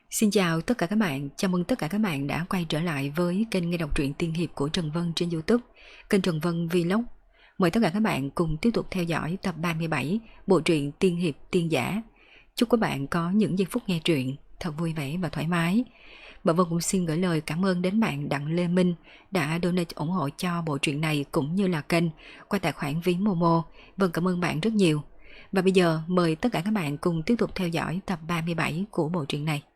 Xin chào tất cả các bạn, chào mừng tất cả các bạn đã quay trở lại với kênh nghe đọc truyện tiên hiệp của Trần Vân trên YouTube, kênh Trần Vân Vlog. Mời tất cả các bạn cùng tiếp tục theo dõi tập 37 bộ truyện tiên hiệp tiên giả. Chúc các bạn có những giây phút nghe truyện thật vui vẻ và thoải mái. Và Vân cũng xin gửi lời cảm ơn đến bạn Đặng Lê Minh đã donate ủng hộ cho bộ truyện này cũng như là kênh qua tài khoản ví Momo. Vân cảm ơn bạn rất nhiều. Và bây giờ mời tất cả các bạn cùng tiếp tục theo dõi tập 37 của bộ truyện này.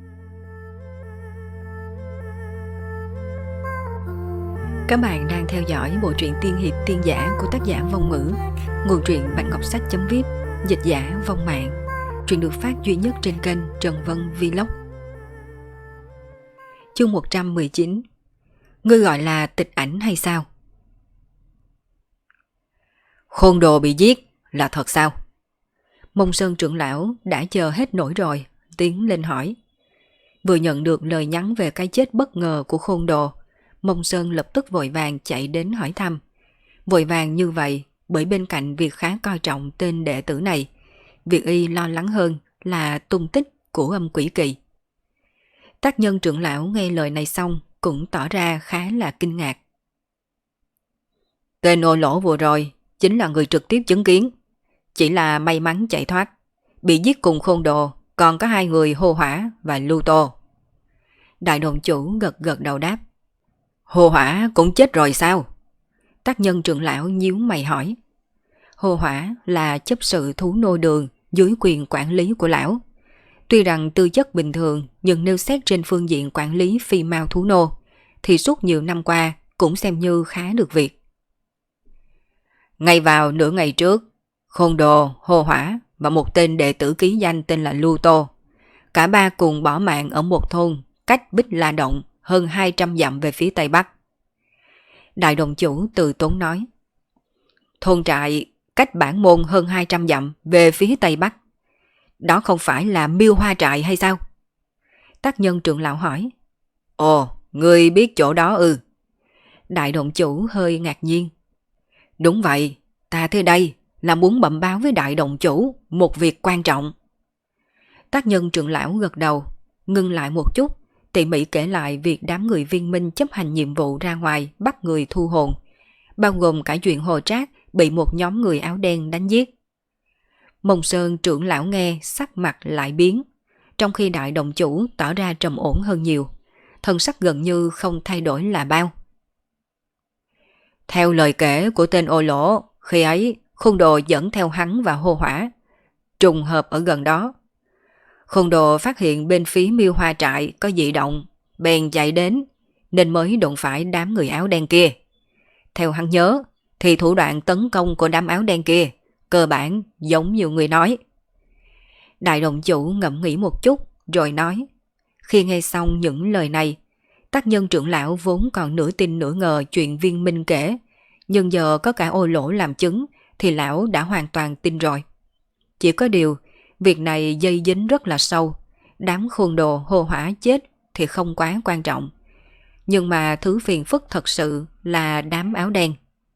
Các bạn đang theo dõi bộ truyện tiên hiệp tiên giả của tác giả Vong Ngữ. Nguồn truyện Bạch Ngọc Sách.vip, dịch giả Vong Mạng. Truyện được phát duy nhất trên kênh Trần Vân Vlog. Chương 119. Ngươi gọi là tịch ảnh hay sao? Khôn đồ bị giết là thật sao? Mông Sơn trưởng lão đã chờ hết nổi rồi, tiến lên hỏi. Vừa nhận được lời nhắn về cái chết bất ngờ của khôn đồ, Mông Sơn lập tức vội vàng chạy đến hỏi thăm. Vội vàng như vậy bởi bên cạnh việc khá coi trọng tên đệ tử này, việc y lo lắng hơn là tung tích của âm quỷ kỳ. Tác nhân trưởng lão nghe lời này xong cũng tỏ ra khá là kinh ngạc. Tên ô lỗ vừa rồi chính là người trực tiếp chứng kiến, chỉ là may mắn chạy thoát, bị giết cùng khôn đồ, còn có hai người Hô Hỏa và Lưu Tô. Đại đồng chủ gật gật đầu đáp. Hô Hỏa cũng chết rồi sao? Tác nhân trưởng lão nhíu mày hỏi. Hô Hỏa là chấp sự thú nô đường dưới quyền quản lý của lão. Tuy rằng tư chất bình thường, nhưng nếu xét trên phương diện quản lý phi mao thú nô, thì suốt nhiều năm qua cũng xem như khá được việc. Ngay vào nửa ngày trước, khôn đồ, Hô Hỏa và một tên đệ tử ký danh tên là Lưu Tô, cả ba cùng bỏ mạng ở một thôn cách Bích La Động hơn 200 dặm về phía tây bắc. Đại đồng chủ từ tốn nói. Thôn trại cách bản môn hơn 200 dặm về phía tây bắc. Đó không phải là Miêu Hoa trại hay sao? Tác nhân trưởng lão hỏi. Ồ, ngươi biết chỗ đó ư? Đại đồng chủ hơi ngạc nhiên. Đúng vậy, ta tới đây là muốn bẩm báo với đại đồng chủ một việc quan trọng. Tác nhân trưởng lão gật đầu, ngưng lại một chút, tỉ mỉ kể lại việc đám người viên minh chấp hành nhiệm vụ ra ngoài bắt người thu hồn, bao gồm cả chuyện Hồ Trác bị một nhóm người áo đen đánh giết. Mông Sơn trưởng lão nghe sắc mặt lại biến, trong khi đại đồng chủ tỏ ra trầm ổn hơn nhiều, thân sắc gần như không thay đổi là bao. Theo lời kể của tên ô lỗ, khi ấy khôn đồ dẫn theo hắn và Hô Hỏa, trùng hợp ở gần đó. Khôn đồ phát hiện bên phía Miêu Hoa trại có dị động, bèn chạy đến, nên mới đụng phải đám người áo đen kia. Theo hắn nhớ, thì thủ đoạn tấn công của đám áo đen kia cơ bản giống như người nói. Đại đồng chủ ngẫm nghĩ một chút rồi nói. Khi nghe xong những lời này, tác nhân trưởng lão vốn còn nửa tin nửa ngờ chuyện viên minh kể, nhưng giờ có cả ô lỗ làm chứng thì lão đã hoàn toàn tin rồi. Chỉ có điều, việc này dây dính rất là sâu, đám khôn đồ Hô Hỏa chết thì không quá quan trọng. Nhưng mà thứ phiền phức thật sự là đám áo đen.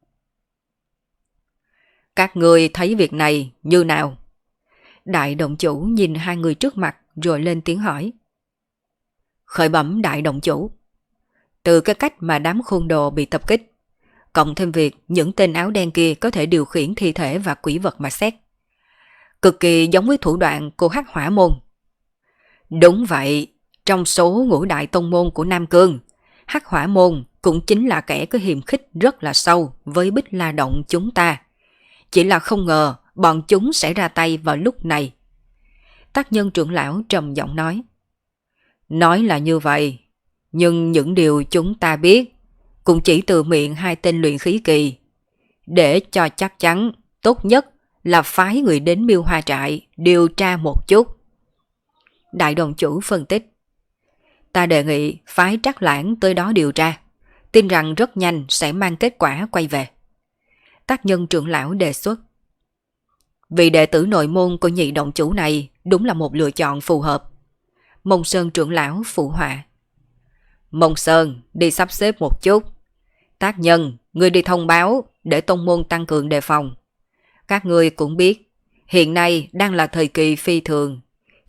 Các người thấy việc này như nào? Đại đồng chủ nhìn hai người trước mặt rồi lên tiếng hỏi. Khởi bẩm đại đồng chủ. Từ cái cách mà đám khôn đồ bị tập kích, cộng thêm việc những tên áo đen kia có thể điều khiển thi thể và quỷ vật mà xét, cực kỳ giống với thủ đoạn của Hắc Hỏa môn. Đúng vậy, trong số ngũ đại tông môn của Nam Cương, Hắc Hỏa môn cũng chính là kẻ có hiềm khích rất là sâu với Bích La Động chúng ta. Chỉ là không ngờ bọn chúng sẽ ra tay vào lúc này. Tác nhân trưởng lão trầm giọng nói. Nói là như vậy, nhưng những điều chúng ta biết cũng chỉ từ miệng hai tên luyện khí kỳ. Để cho chắc chắn, tốt nhất là phái người đến Miêu Hoa trại điều tra một chút. Đại đồng chủ phân tích. Ta đề nghị phái Trác Lãng tới đó điều tra, tin rằng rất nhanh sẽ mang kết quả quay về. Tác nhân trưởng lão đề xuất. Vì đệ tử nội môn của nhị đồng chủ này đúng là một lựa chọn phù hợp. Mông Sơn trưởng lão phụ họa. Mông Sơn đi sắp xếp một chút. Tác nhân, ngươi đi thông báo để tông môn tăng cường đề phòng. Các ngươi cũng biết, hiện nay đang là thời kỳ phi thường.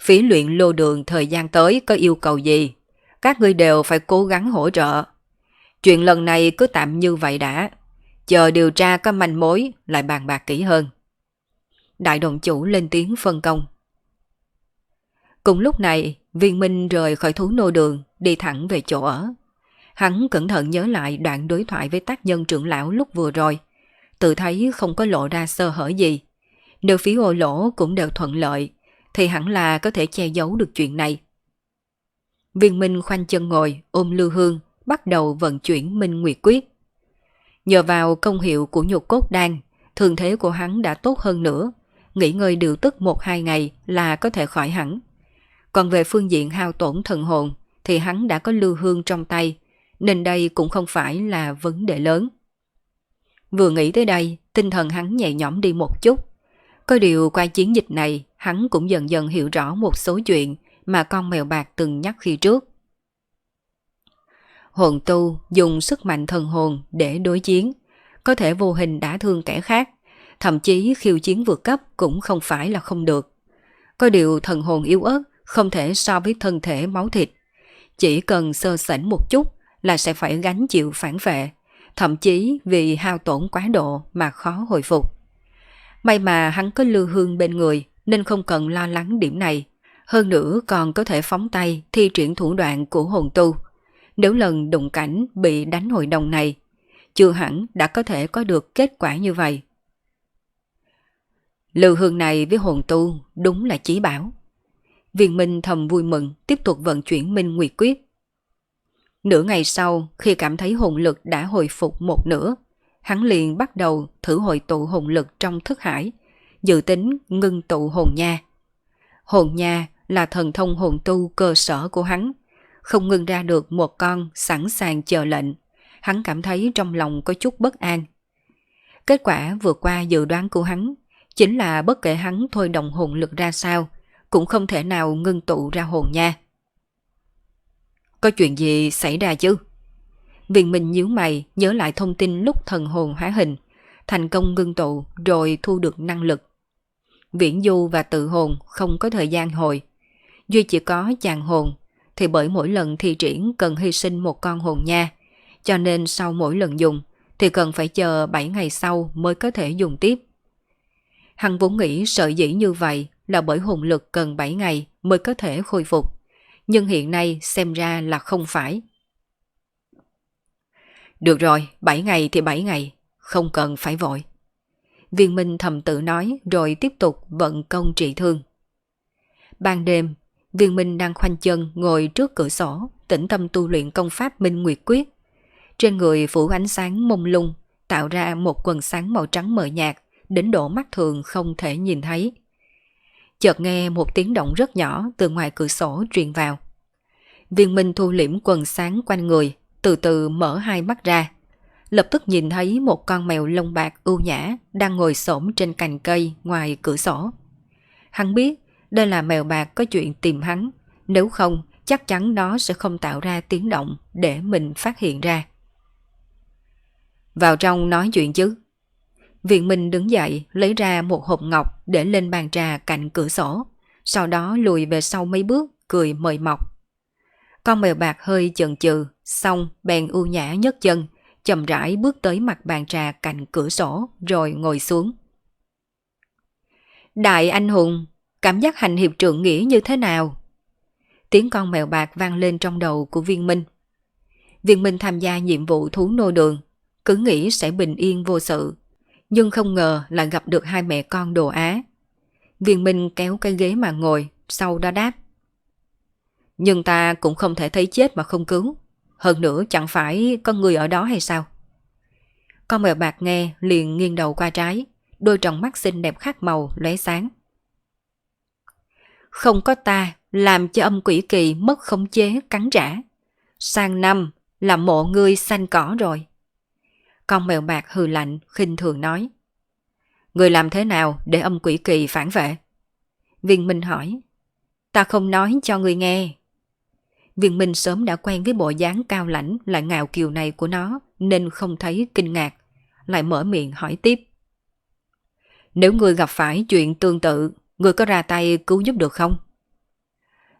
Phí luyện lô đường thời gian tới có yêu cầu gì, các ngươi đều phải cố gắng hỗ trợ. Chuyện lần này cứ tạm như vậy đã, chờ điều tra có manh mối lại bàn bạc kỹ hơn. Đại đồng chủ lên tiếng phân công. Cùng lúc này, Viên Minh rời khỏi thú nô đường, đi thẳng về chỗ ở. Hắn cẩn thận nhớ lại đoạn đối thoại với tác nhân trưởng lão lúc vừa rồi, tự thấy không có lộ ra sơ hở gì. Nếu phía ô lỗ cũng đều thuận lợi, thì hẳn là có thể che giấu được chuyện này. Viên Minh khoanh chân ngồi, ôm Lưu Hương, bắt đầu vận chuyển Minh Nguyệt Quyết. Nhờ vào công hiệu của nhục cốt đan, thương thế của hắn đã tốt hơn nữa, nghỉ ngơi điều tức 1-2 ngày là có thể khỏi hẳn. Còn về phương diện hao tổn thần hồn thì hắn đã có Lưu Hương trong tay, nên đây cũng không phải là vấn đề lớn. Vừa nghĩ tới đây, tinh thần hắn nhẹ nhõm đi một chút. Có điều qua chiến dịch này, hắn cũng dần dần hiểu rõ một số chuyện mà con mèo bạc từng nhắc khi trước. Hồn tu dùng sức mạnh thần hồn để đối chiến, có thể vô hình đả thương kẻ khác, thậm chí khiêu chiến vượt cấp cũng không phải là không được. Có điều thần hồn yếu ớt không thể so với thân thể máu thịt. Chỉ cần sơ sẩy một chút là sẽ phải gánh chịu phản vệ, thậm chí vì hao tổn quá độ mà khó hồi phục. May mà hắn có Lưu Hương bên người nên không cần lo lắng điểm này. Hơn nữa còn có thể phóng tay thi triển thủ đoạn của hồn tu. Nếu lần đụng cảnh bị đánh hội đồng này, chưa hẳn đã có thể có được kết quả như vậy. Lưu Hương này với hồn tu đúng là chí bảo. Viên Minh thầm vui mừng, tiếp tục vận chuyển Minh Nguyệt Quyết. Nửa ngày sau, khi cảm thấy hồn lực đã hồi phục một nửa, hắn liền bắt đầu thử hội tụ hồn lực trong thức hải, dự tính ngưng tụ hồn nha. Hồn nha là thần thông hồn tu cơ sở của hắn, không ngưng ra được một con sẵn sàng chờ lệnh. Hắn cảm thấy trong lòng có chút bất an. Kết quả vượt qua dự đoán của hắn, chính là bất kể hắn thôi động hồn lực ra sao, cũng không thể nào ngưng tụ ra hồn nha. Có chuyện gì xảy ra chứ? Viên Minh nhíu mày nhớ lại thông tin lúc thần hồn hóa hình, thành công ngưng tụ rồi thu được năng lực. Viễn du và tự hồn không có thời gian hồi. Duy chỉ có chàng hồn, thì bởi mỗi lần thi triển cần hy sinh một con hồn nha, cho nên sau mỗi lần dùng thì cần phải chờ 7 ngày sau mới có thể dùng tiếp. Hắn vốn nghĩ sợi dĩ như vậy là bởi hồn lực cần 7 ngày mới có thể khôi phục, nhưng hiện nay xem ra là không phải. Được rồi, 7 ngày thì 7 ngày, không cần phải vội. Viên Minh thầm tự nói rồi tiếp tục vận công trị thương. Ban đêm, Viên Minh đang khoanh chân ngồi trước cửa sổ, tĩnh tâm tu luyện công pháp Minh Nguyệt Quyết. Trên người phủ ánh sáng mông lung, tạo ra một quần sáng màu trắng mờ nhạt, đến độ mắt thường không thể nhìn thấy. Chợt nghe một tiếng động rất nhỏ từ ngoài cửa sổ truyền vào. Viên Minh thu liễm quần sáng quanh người, từ từ mở hai mắt ra. Lập tức nhìn thấy một con mèo lông bạc ưu nhã đang ngồi xổm trên cành cây ngoài cửa sổ. Hắn biết đây là mèo bạc có chuyện tìm hắn, nếu không chắc chắn nó sẽ không tạo ra tiếng động để mình phát hiện ra. Vào trong nói chuyện chứ. Viện Minh đứng dậy lấy ra một hộp ngọc để lên bàn trà cạnh cửa sổ, sau đó lùi về sau mấy bước cười mời mọc. Con mèo bạc hơi chần chừ, xong bèn ưu nhã nhấc chân, chậm rãi bước tới mặt bàn trà cạnh cửa sổ rồi ngồi xuống. Đại anh hùng, cảm giác hành hiệp trượng nghĩa như thế nào? Tiếng con mèo bạc vang lên trong đầu của Viên Minh. Viên Minh tham gia nhiệm vụ thú nô đường, cứ nghĩ sẽ bình yên vô sự, nhưng không ngờ là gặp được hai mẹ con đồ Á. Viên Minh kéo cái ghế mà ngồi, sau đó đáp. Nhưng ta cũng không thể thấy chết mà không cứu. Hơn nữa chẳng phải có người ở đó hay sao? Con mèo bạc nghe liền nghiêng đầu qua trái, đôi tròng mắt xinh đẹp khác màu lóe sáng. Không có ta làm cho âm quỷ kỳ mất khống chế cắn trả. Sang năm là mộ ngươi xanh cỏ rồi. Con mèo bạc hừ lạnh khinh thường nói. Người làm thế nào để âm quỷ kỳ phản vệ? Viên Minh hỏi. Ta không nói cho người nghe. Viên Minh sớm đã quen với bộ dáng cao lãnh lại ngạo kiều này của nó nên không thấy kinh ngạc, lại mở miệng hỏi tiếp. Nếu người gặp phải chuyện tương tự, người có ra tay cứu giúp được không?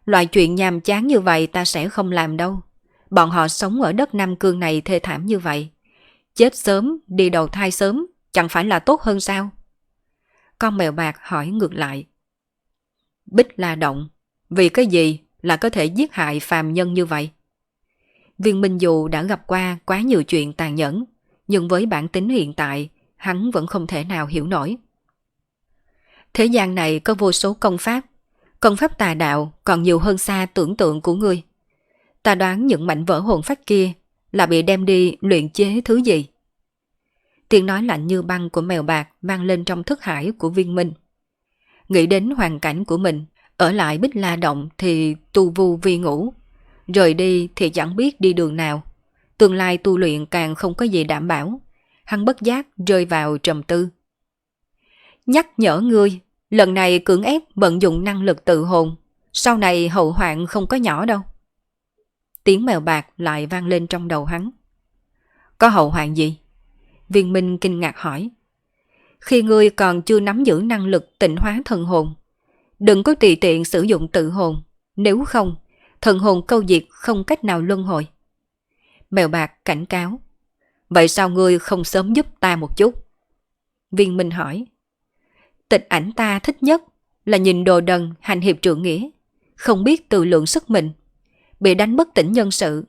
Loại chuyện nhàm chán như vậy ta sẽ không làm đâu. Bọn họ sống ở đất Nam Cương này thê thảm như vậy. Chết sớm, đi đầu thai sớm, chẳng phải là tốt hơn sao? Con mèo bạc hỏi ngược lại. Bích La Động, vì cái gì là có thể giết hại phàm nhân như vậy? Viên Minh dù đã gặp qua quá nhiều chuyện tàn nhẫn, nhưng với bản tính hiện tại, hắn vẫn không thể nào hiểu nổi. Thế gian này có vô số công pháp tà đạo còn nhiều hơn xa tưởng tượng của ngươi. Ta đoán những mảnh vỡ hồn phách kia là bị đem đi luyện chế thứ gì? Tiếng nói lạnh như băng của mèo bạc vang lên trong thức hải của Viên Minh. Nghĩ đến hoàn cảnh của mình, ở lại Bích La Động thì tu vu vi ngủ, rời đi thì chẳng biết đi đường nào. Tương lai tu luyện càng không có gì đảm bảo. Hắn bất giác rơi vào trầm tư. Nhắc nhở ngươi, lần này cưỡng ép vận dụng năng lực tự hồn, sau này hậu hoạn không có nhỏ đâu. Tiếng mèo bạc lại vang lên trong đầu hắn. Có hậu hoạn gì? Viên Minh kinh ngạc hỏi. Khi ngươi còn chưa nắm giữ năng lực tịnh hóa thần hồn, đừng có tùy tiện sử dụng tự hồn, nếu không, thần hồn câu diệt không cách nào luân hồi. Mèo bạc cảnh cáo. Vậy sao ngươi không sớm giúp ta một chút? Viên Minh hỏi. Tịch ảnh ta thích nhất là nhìn đồ đần hành hiệp trượng nghĩa, không biết tự lượng sức mình, bị đánh bất tỉnh nhân sự.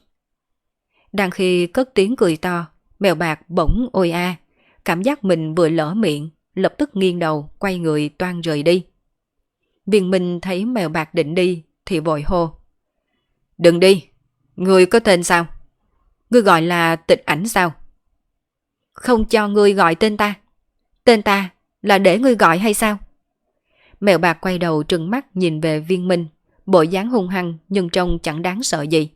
Đang khi cất tiếng cười to, mèo bạc bỗng ôi a, cảm giác mình vừa lỡ miệng, lập tức nghiêng đầu, quay người toan rời đi. Viên Minh thấy mèo bạc định đi thì vội hô. Đừng đi, ngươi có tên sao? Ngươi gọi là Tịch Ảnh sao? Không cho ngươi gọi tên ta. Tên ta là để ngươi gọi hay sao? Mèo bạc quay đầu trừng mắt nhìn về Viên Minh, bộ dáng hung hăng nhưng trông chẳng đáng sợ gì.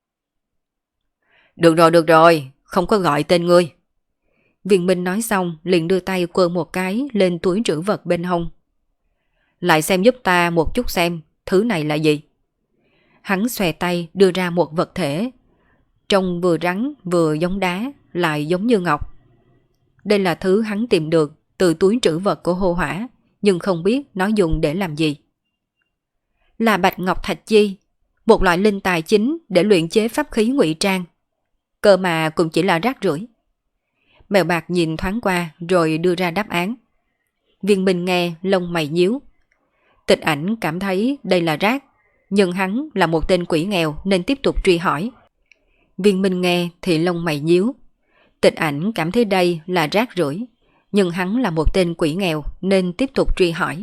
Được rồi, không có gọi tên ngươi. Viên Minh nói xong liền đưa tay quơ một cái lên túi trữ vật bên hông. Lại xem giúp ta một chút xem, thứ này là gì? Hắn xòe tay đưa ra một vật thể, trông vừa rắn vừa giống đá, lại giống như ngọc. Đây là thứ hắn tìm được từ túi trữ vật của Hô Hỏa, nhưng không biết nó dùng để làm gì. Là bạch ngọc thạch chi, một loại linh tài chính để luyện chế pháp khí ngụy trang. Cơ mà cũng chỉ là rác rưởi. Mèo bạc nhìn thoáng qua rồi đưa ra đáp án. Viên Minh nghe lông mày nhíu. Tịch Ảnh cảm thấy đây là rác, nhưng hắn là một tên quỷ nghèo nên tiếp tục truy hỏi. Viên Minh nghe thì lông mày nhíu. Tịch Ảnh cảm thấy đây là rác rưởi, nhưng hắn là một tên quỷ nghèo nên tiếp tục truy hỏi.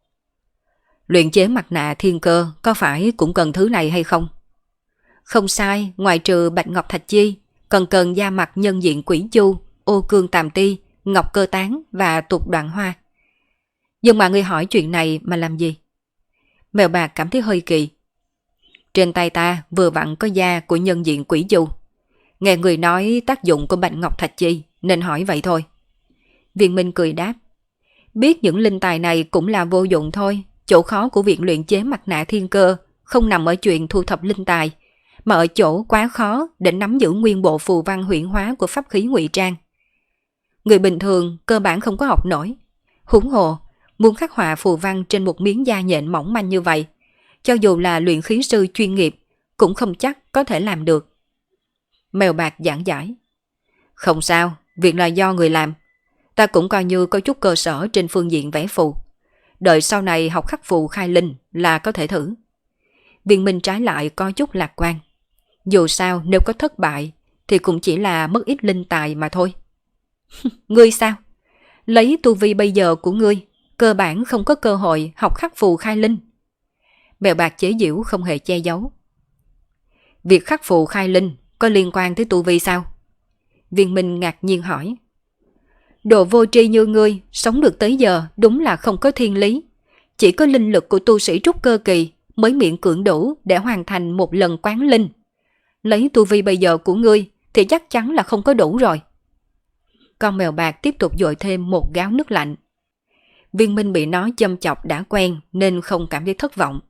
Luyện chế mặt nạ thiên cơ có phải cũng cần thứ này hay không? Không sai, ngoại trừ bạch ngọc thạch chi, còn cần da mặt nhân diện quỷ chu, ô cương tàm ti, ngọc cơ tán và tục đoạn hoa. Nhưng mà ngươi hỏi chuyện này mà làm gì? Mèo bạc cảm thấy hơi kỳ. Trên tay ta vừa vặn có da của nhân diện quỷ chu. Nghe người nói tác dụng của bạch ngọc thạch chi nên hỏi vậy thôi. Viên Minh cười đáp. Biết những linh tài này cũng là vô dụng thôi. Chỗ khó của việc luyện chế mặt nạ thiên cơ không nằm ở chuyện thu thập linh tài, mà ở chỗ quá khó để nắm giữ nguyên bộ phù văn huyễn hóa của pháp khí ngụy trang. Người bình thường cơ bản không có học nổi. Huống hồ, muốn khắc họa phù văn trên một miếng da nhện mỏng manh như vậy, cho dù là luyện khí sư chuyên nghiệp cũng không chắc có thể làm được. Mèo bạc giảng giải. Không sao, việc là do người làm. Ta cũng coi như có chút cơ sở trên phương diện vẽ phù. Đợi sau này học khắc phù khai linh là có thể thử. Viên Minh trái lại có chút lạc quan. Dù sao nếu có thất bại thì cũng chỉ là mất ít linh tài mà thôi. Ngươi sao? Lấy tu vi bây giờ của ngươi, cơ bản không có cơ hội học khắc phù khai linh. Mèo bạc chế giễu không hề che giấu. Việc khắc phù khai linh có liên quan tới tu vi sao? Viên Minh ngạc nhiên hỏi. Đồ vô tri như ngươi, sống được tới giờ đúng là không có thiên lý. Chỉ có linh lực của tu sĩ trúc cơ kỳ mới miễn cưỡng đủ để hoàn thành một lần quán linh. Lấy tu vi bây giờ của ngươi thì chắc chắn là không có đủ rồi. Con mèo bạc tiếp tục dội thêm một gáo nước lạnh. Viên Minh bị nó châm chọc đã quen nên không cảm thấy thất vọng.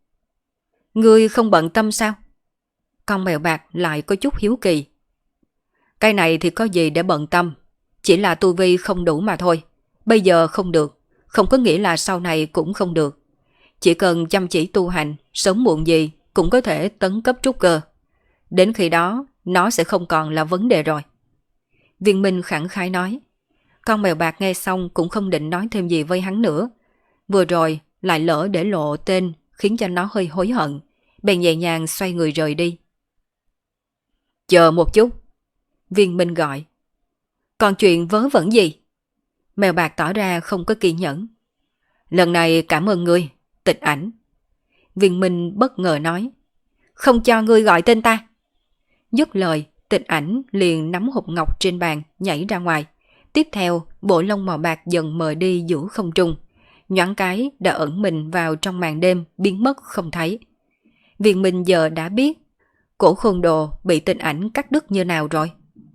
Ngươi không bận tâm sao? Con mèo bạc lại có chút hiếu kỳ. Cái này thì có gì để bận tâm, chỉ là tu vi không đủ mà thôi. Bây giờ không được, không có nghĩa là sau này cũng không được. Chỉ cần chăm chỉ tu hành, sớm muộn gì cũng có thể tấn cấp trúc cơ. Đến khi đó, nó sẽ không còn là vấn đề rồi. Viên Minh khẳng khái nói. Con mèo bạc nghe xong cũng không định nói thêm gì với hắn nữa. Vừa rồi lại lỡ để lộ tên khiến cho nó hơi hối hận. Bèn nhẹ nhàng xoay người rời đi. Chờ một chút. Viên Minh gọi. Còn chuyện vớ vẩn gì? Mèo bạc tỏ ra không có kiên nhẫn. Lần này cảm ơn ngươi, Tịch Ảnh. Viên Minh bất ngờ nói. Không cho ngươi gọi tên ta. Dứt lời, Tịch Ảnh liền nắm hộp ngọc trên bàn nhảy ra ngoài. Tiếp theo, bộ lông màu bạc dần mờ đi giữa không trung. Nhoáng cái đã ẩn mình vào trong màn đêm, biến mất không thấy. Viên Minh giờ đã biết cổ khôn đồ bị Tịch Ảnh cắt đứt như nào rồi.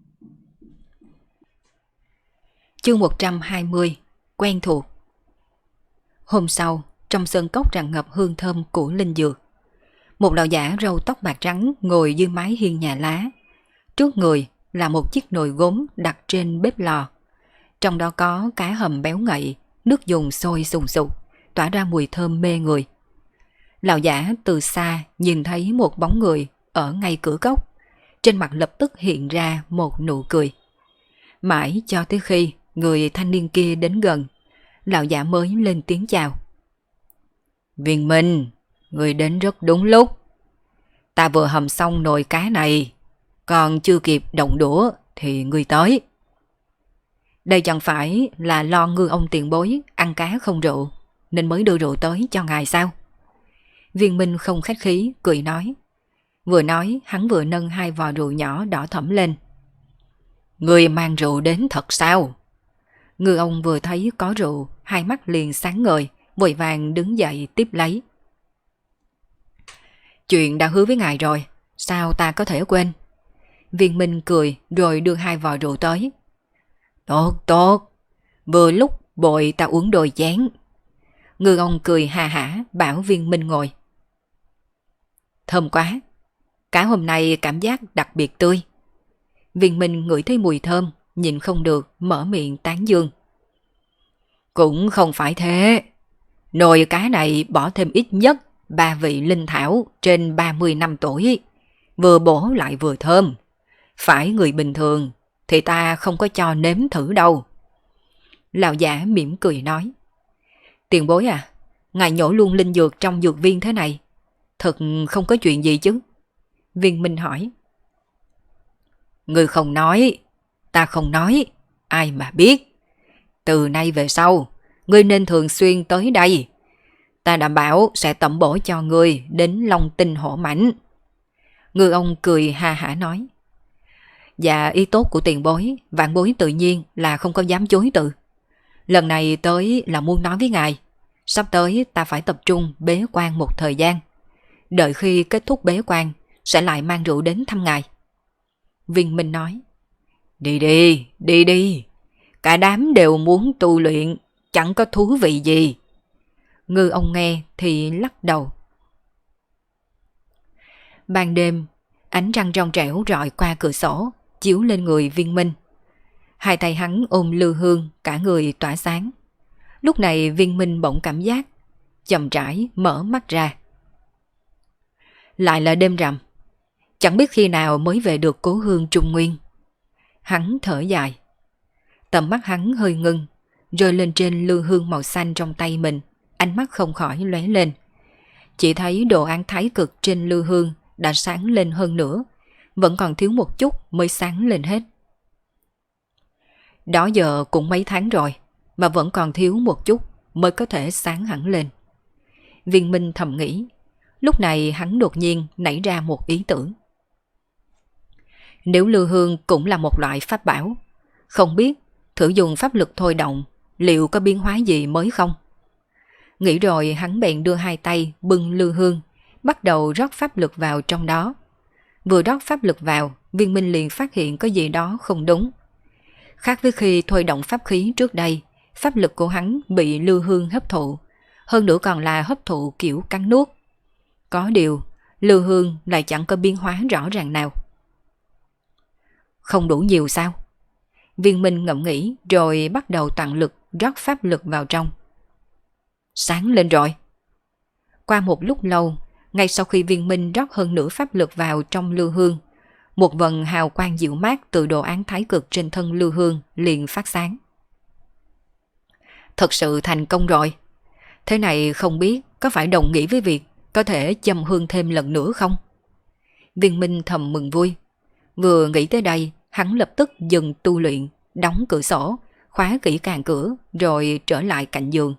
Chương 120. Quen thuộc. Hôm sau, trong sân cốc tràn ngập hương thơm của linh dược. Một lão giả râu tóc bạc trắng ngồi dưới mái hiên nhà lá. Trước người là một chiếc nồi gốm đặt trên bếp lò. Trong đó có cá hầm béo ngậy, nước dùng sôi sùng sục, tỏa ra mùi thơm mê người. Lão giả từ xa nhìn thấy một bóng người ở ngay cửa cốc. Trên mặt lập tức hiện ra một nụ cười. Mãi cho tới khi người thanh niên kia đến gần, lão giả mới lên tiếng chào. Viên Minh, người đến rất đúng lúc. Ta vừa hầm xong nồi cá này, còn chưa kịp động đũa thì người tới. Đây chẳng phải là lo ngư ông tiền bối ăn cá không rượu, nên mới đưa rượu tới cho ngài sao? Viên Minh không khách khí, cười nói. Vừa nói, hắn vừa nâng hai vò rượu nhỏ đỏ thẫm lên. Người mang rượu đến thật sao? Ngư ông vừa thấy có rượu, hai mắt liền sáng ngời, vội vàng đứng dậy tiếp lấy. Chuyện đã hứa với ngài rồi, sao ta có thể quên? Viên Minh cười rồi đưa hai vò rượu tới. Tốt, tốt, vừa lúc bội ta uống đôi chén. Ngư ông cười hà hả bảo Viên Minh ngồi. Thơm quá, cá hôm nay cảm giác đặc biệt tươi. Viên Minh ngửi thấy mùi thơm, nhìn không được, mở miệng tán dương. Cũng không phải thế. Nồi cá này bỏ thêm ít nhất 3 vị linh thảo trên 30 năm tuổi. Vừa bổ lại vừa thơm. Phải người bình thường thì ta không có cho nếm thử đâu. Lão giả mỉm cười nói. Tiền bối à, ngài nhổ luôn linh dược trong dược viên thế này, thật không có chuyện gì chứ? Viên Minh hỏi. Người không nói, ta không nói, ai mà biết. Từ nay về sau, ngươi nên thường xuyên tới đây. Ta đảm bảo sẽ tẩm bổ cho ngươi đến long tinh hổ mãnh. Ngư ông cười ha hả nói. Dạ ý tốt của tiền bối, vạn bối tự nhiên là không có dám chối từ. Lần này tới là muốn nói với ngài. Sắp tới ta phải tập trung bế quan một thời gian. Đợi khi kết thúc bế quan, sẽ lại mang rượu đến thăm ngài. Viên Minh nói. Đi đi, đi đi. Cả đám đều muốn tu luyện, chẳng có thú vị gì. Ngư ông nghe thì lắc đầu. Ban đêm, ánh trăng trong trẻo rọi qua cửa sổ, chiếu lên người Viên Minh. Hai tay hắn ôm lư hương, cả người tỏa sáng. Lúc này Viên Minh bỗng cảm giác, chậm rãi mở mắt ra. Lại là đêm rằm, chẳng biết khi nào mới về được cố hương Trung Nguyên. Hắn thở dài. Tầm mắt hắn hơi ngưng, rơi lên trên lư hương màu xanh trong tay mình, ánh mắt không khỏi lóe lên. Chỉ thấy đồ án thái cực trên lư hương đã sáng lên hơn nữa, vẫn còn thiếu một chút mới sáng lên hết. Đó giờ cũng mấy tháng rồi, mà vẫn còn thiếu một chút mới có thể sáng hẳn lên. Viên Minh thầm nghĩ, lúc này hắn đột nhiên nảy ra một ý tưởng. Nếu lư hương cũng là một loại pháp bảo, không biết thử dùng pháp lực thôi động liệu có biến hóa gì mới không? Nghĩ rồi hắn bèn đưa hai tay bưng lư hương, bắt đầu rót pháp lực vào trong đó. Vừa rót pháp lực vào, Viên Minh liền phát hiện có gì đó không đúng. Khác với khi thôi động pháp khí trước đây, pháp lực của hắn bị lư hương hấp thụ, hơn nữa còn là hấp thụ kiểu cắn nuốt. Có điều, lư hương lại chẳng có biến hóa rõ ràng nào. Không đủ nhiều sao? Viên Minh ngẫm nghĩ rồi bắt đầu toàn lực rót pháp lực vào trong. Sáng lên rồi. Qua một lúc lâu, ngay sau khi Viên Minh rót hơn nửa pháp lực vào trong lư hương, một vần hào quang dịu mát từ đồ án thái cực trên thân lư hương liền phát sáng. Thật sự thành công rồi. Thế này không biết có phải đồng nghĩa với việc có thể châm hương thêm lần nữa không? Viên Minh thầm mừng vui. Vừa nghĩ tới đây, hắn lập tức dừng tu luyện, đóng cửa sổ, khóa kỹ càng cửa rồi trở lại cạnh giường.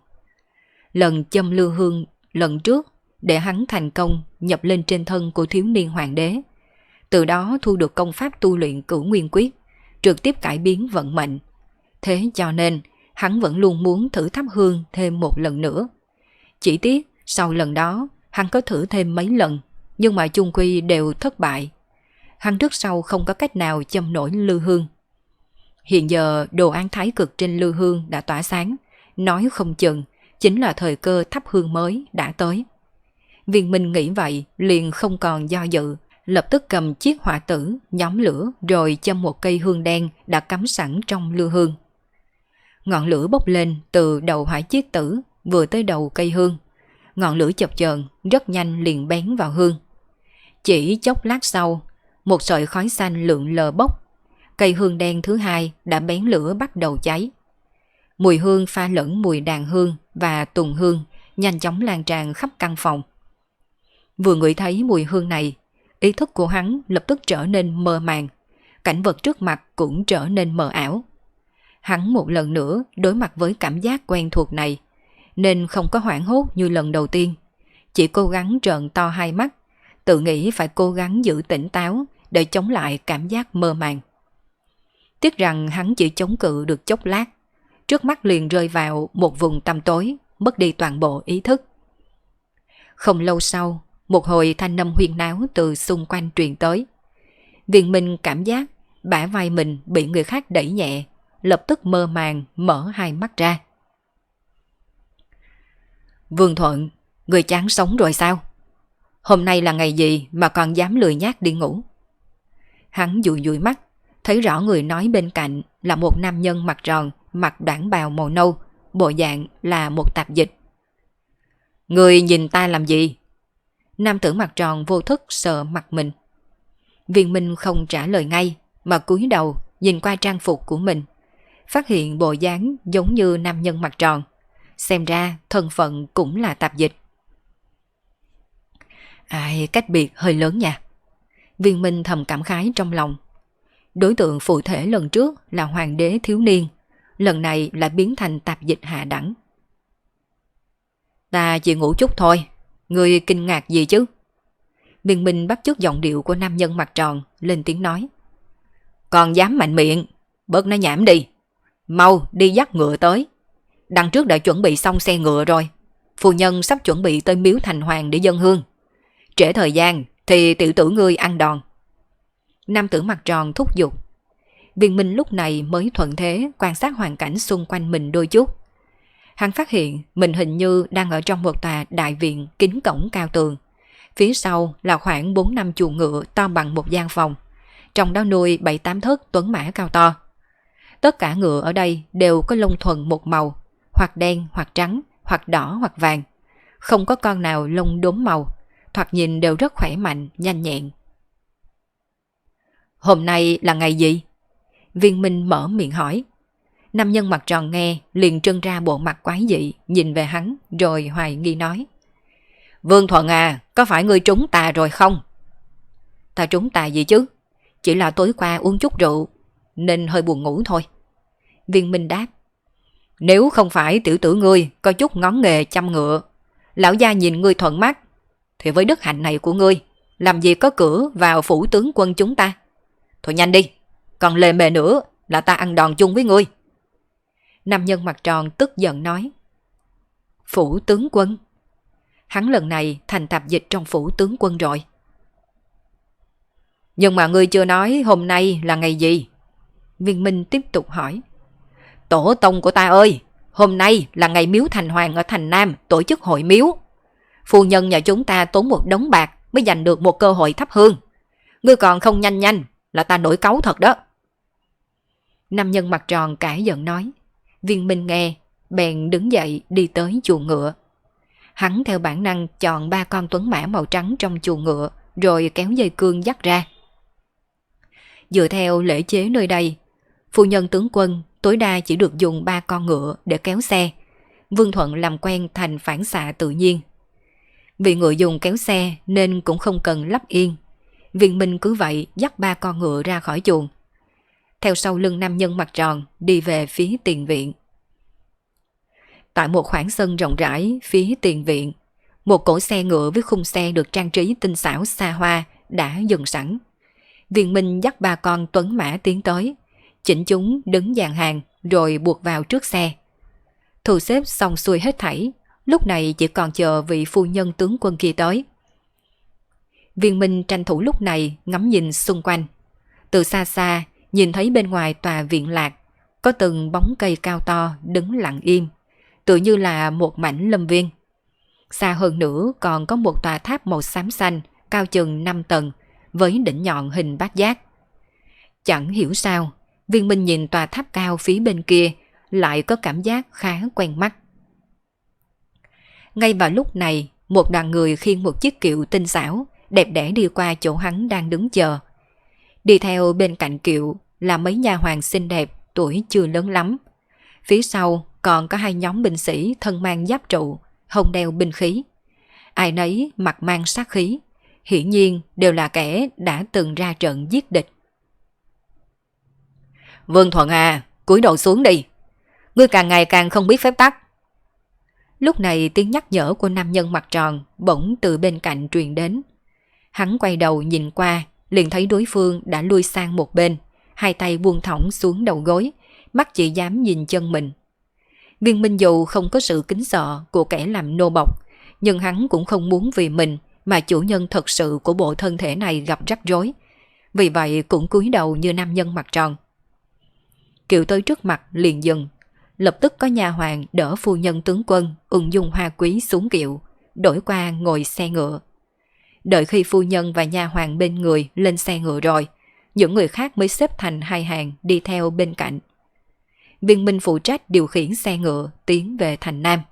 Lần châm lư hương lần trước để hắn thành công nhập lên trên thân của thiếu niên hoàng đế. Từ đó thu được công pháp tu luyện Cửu Nguyên Quyết, trực tiếp cải biến vận mệnh. Thế cho nên hắn vẫn luôn muốn thử thắp hương thêm một lần nữa. Chỉ tiếc sau lần đó hắn có thử thêm mấy lần, nhưng mà chung quy đều thất bại. Hắn trước sau không có cách nào châm nổi lư hương. Hiện giờ đồ án thái cực trên lư hương đã tỏa sáng, nói không chừng chính là thời cơ thắp hương mới đã tới. Viên Minh nghĩ vậy liền không còn do dự, lập tức cầm chiếc hỏa tử nhóm lửa rồi châm một cây hương đen đã cắm sẵn trong lư hương. Ngọn lửa bốc lên từ đầu hỏa chiếc tử vừa tới đầu cây hương. Ngọn lửa chập chờn rất nhanh liền bén vào hương. Chỉ chốc lát sau, một sợi khói xanh lượn lờ bốc. Cây hương đen thứ hai đã bén lửa bắt đầu cháy. Mùi hương pha lẫn mùi đàn hương và tùng hương nhanh chóng lan tràn khắp căn phòng. Vừa ngửi thấy mùi hương này, ý thức của hắn lập tức trở nên mơ màng. Cảnh vật trước mặt cũng trở nên mờ ảo. Hắn một lần nữa đối mặt với cảm giác quen thuộc này, nên không có hoảng hốt như lần đầu tiên. Chỉ cố gắng trợn to hai mắt, tự nghĩ phải cố gắng giữ tỉnh táo để chống lại cảm giác mơ màng. Tiếc rằng hắn chỉ chống cự được chốc lát, trước mắt liền rơi vào một vùng tăm tối, mất đi toàn bộ ý thức. Không lâu sau, một hồi thanh âm huyên náo từ xung quanh truyền tới. Viên Minh cảm giác bả vai mình bị người khác đẩy nhẹ, lập tức mơ màng mở hai mắt ra. Vương Thuận, người chán sống rồi sao? Hôm nay là ngày gì mà còn dám lười nhác đi ngủ? Hắn dụi dụi mắt, thấy rõ người nói bên cạnh là một nam nhân mặt tròn, mặc đoản bào màu nâu, bộ dạng là một tạp dịch. Người nhìn ta làm gì? Nam tử mặt tròn vô thức sợ mặt mình. Viên Minh không trả lời ngay, mà cúi đầu nhìn qua trang phục của mình, phát hiện bộ dáng giống như nam nhân mặt tròn. Xem ra thân phận cũng là tạp dịch. Ai, cách biệt hơi lớn nha. Viên Minh thầm cảm khái trong lòng. Đối tượng phụ thể lần trước là hoàng đế thiếu niên, lần này lại biến thành tạp dịch hạ đẳng. Ta chỉ ngủ chút thôi, ngươi kinh ngạc gì chứ? Viên Minh bắt chước giọng điệu của nam nhân mặt tròn, lên tiếng nói. Còn dám mạnh miệng, bớt nói nhảm đi. Mau đi dắt ngựa tới. Đằng trước đã chuẩn bị xong xe ngựa rồi. Phu nhân sắp chuẩn bị tới miếu thành hoàng để dâng hương. Trễ thời gian thì tiểu tử ngươi ăn đòn. Nam tử mặt tròn thúc giục. Viên Minh lúc này mới thuận thế quan sát hoàn cảnh xung quanh mình đôi chút. Hắn phát hiện mình hình như đang ở trong một tòa đại viện kính cổng cao tường. Phía sau là khoảng 4-5 chuồng ngựa to bằng một gian phòng. Trong đó nuôi 7-8 thớt tuấn mã cao to. Tất cả ngựa ở đây đều có lông thuần một màu, hoặc đen hoặc trắng, hoặc đỏ hoặc vàng. Không có con nào lông đốm màu, thoạt nhìn đều rất khỏe mạnh, nhanh nhẹn. Hôm nay là ngày gì? Viên Minh mở miệng hỏi. Nam nhân mặt tròn nghe liền trưng ra bộ mặt quái dị, nhìn về hắn rồi hoài nghi nói. Vương Thuận à, có phải ngươi trúng tà rồi không? Ta trúng tà gì chứ? Chỉ là tối qua uống chút rượu, nên hơi buồn ngủ thôi. Viên Minh đáp. Nếu không phải tiểu tử ngươi có chút ngón nghề chăm ngựa, lão gia nhìn ngươi thuận mắt, thì với đức hạnh này của ngươi, làm gì có cửa vào phủ tướng quân chúng ta. Thôi nhanh đi, còn lề mề nữa là ta ăn đòn chung với ngươi. Nam nhân mặt tròn tức giận nói. Phủ tướng quân? Hắn lần này thành tạp dịch trong phủ tướng quân rồi. Nhưng mà ngươi chưa nói hôm nay là ngày gì? Viên Minh tiếp tục hỏi. Tổ tông của ta ơi, hôm nay là ngày miếu thành hoàng ở thành Nam tổ chức hội miếu. Phu nhân nhà chúng ta tốn một đống bạc mới giành được một cơ hội thắp hương. Ngươi còn không nhanh nhanh là ta nổi cáu thật đó. Nam nhân mặt tròn cãi giận nói. Viên Minh nghe, bèn đứng dậy đi tới chuồng ngựa. Hắn theo bản năng chọn 3 con tuấn mã màu trắng trong chuồng ngựa rồi kéo dây cương dắt ra. Dựa theo lễ chế nơi đây, phu nhân tướng quân tối đa chỉ được dùng 3 con ngựa để kéo xe. Vương Thuận làm quen thành phản xạ tự nhiên. Vì ngựa dùng kéo xe nên cũng không cần lắp yên. Viên Minh cứ vậy dắt 3 con ngựa ra khỏi chuồng, theo sau lưng nam nhân mặt tròn đi về phía tiền viện. Tại một khoảng sân rộng rãi phía tiền viện, một cỗ xe ngựa với khung xe được trang trí tinh xảo xa hoa đã dừng sẵn. Viên Minh dắt 3 con tuấn mã tiến tới, chỉnh chúng đứng dàn hàng rồi buộc vào trước xe. Thu xếp xong xuôi hết thảy, lúc này chỉ còn chờ vị phu nhân tướng quân kia tới. Viên Minh tranh thủ lúc này ngắm nhìn xung quanh. Từ xa xa nhìn thấy bên ngoài tòa viện lạc có từng bóng cây cao to đứng lặng im, tự như là một mảnh lâm viên. Xa hơn nữa còn có một tòa tháp màu xám xanh cao chừng 5 tầng với đỉnh nhọn hình bát giác. Chẳng hiểu sao, Viên Minh nhìn tòa tháp cao phía bên kia lại có cảm giác khá quen mắt. Ngay vào lúc này, một đoàn người khiêng một chiếc kiệu tinh xảo, đẹp đẽ đi qua chỗ hắn đang đứng chờ. Đi theo bên cạnh kiệu là mấy nha hoàn xinh đẹp, tuổi chưa lớn lắm. Phía sau còn có 2 nhóm binh sĩ thân mang giáp trụ, hông đeo binh khí. Ai nấy mặt mang sát khí, hiển nhiên đều là kẻ đã từng ra trận giết địch. Vương Thuận à, cúi đầu xuống đi. Ngươi càng ngày càng không biết phép tắc. Lúc này tiếng nhắc nhở của nam nhân mặt tròn bỗng từ bên cạnh truyền đến. Hắn quay đầu nhìn qua, liền thấy đối phương đã lui sang một bên, 2 tay buông thõng xuống đầu gối, mắt chỉ dám nhìn chân mình. Viên Minh dù không có sự kính sợ của kẻ làm nô bộc, nhưng hắn cũng không muốn vì mình mà chủ nhân thật sự của bộ thân thể này gặp rắc rối. Vì vậy cũng cúi đầu như nam nhân mặt tròn. Kiệu tới trước mặt liền dừng. Lập tức có nha hoàn đỡ phu nhân tướng quân ung dung hoa quý xuống kiệu, đổi qua ngồi xe ngựa. Đợi khi phu nhân và nha hoàn bên người lên xe ngựa rồi, những người khác mới xếp thành 2 hàng đi theo bên cạnh. Viên Minh phụ trách điều khiển xe ngựa tiến về thành Nam.